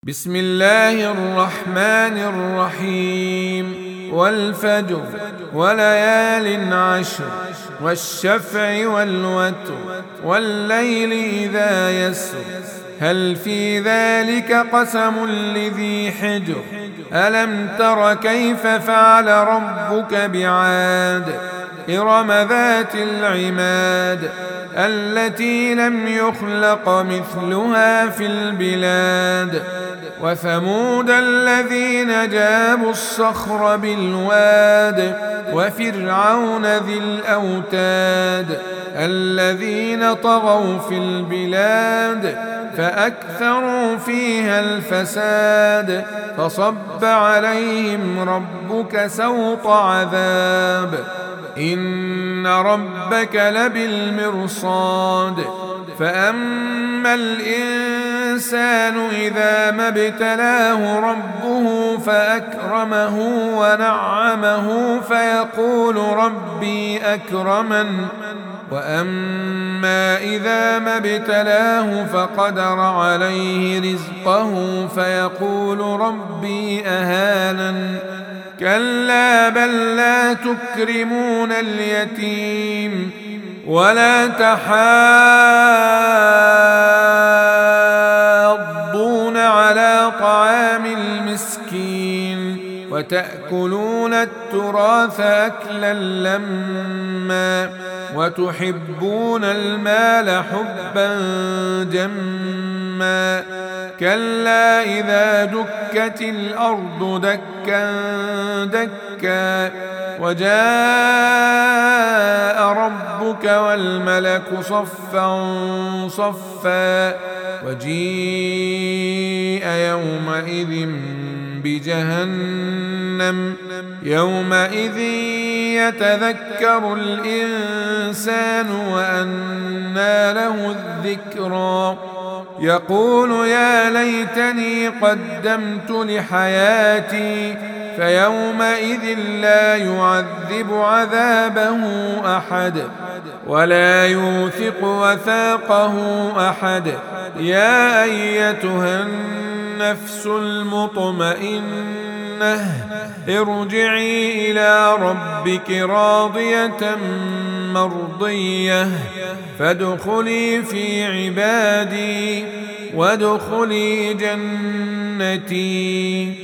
بسم الله الرحمن الرحيم والفجر وليال عشر والشفع والوتر والليل إذا يسر هل في ذلك قسم لذي حجر ألم تر كيف فعل ربك بعاد إرم ذات العماد التي لم يخلق مثلها في البلاد وثمود الذين جابوا الصخر بالواد وفرعون ذي الأوتاد الذين طغوا في البلاد فأكثروا فيها الفساد فصب عليهم ربك سوط عذاب إن ربك لبالمرصاد فأما الإنسان إذا ما ابتلاه ربه فأكرمه ونعمه فيقول ربي أكرمن وأما إذا ما ابتلاه فقدر عليه رزقه فيقول ربي أهانن كلا بل لا تكرمون اليتيم ولا تحاضون على طعام المسكين وتأكلون التراث أكلا لما وتحبون المال حبا جما كلا إذا دكت الأرض دكا دكا وجاء ربك والملك صفا صفا وجيء يومئذ بجهنم يومئذ يتذكر الإنسان وأنى له الذكرى يقول يا ليتني قدمت لحياتي فيومئذ لا يعذب عذابه أحد ولا يوثق وثاقه أحد يا أيتها النفس المطمئنة ارجعي إلى ربك راضية مرضية فادخلي في عبادي وادخلي جنتي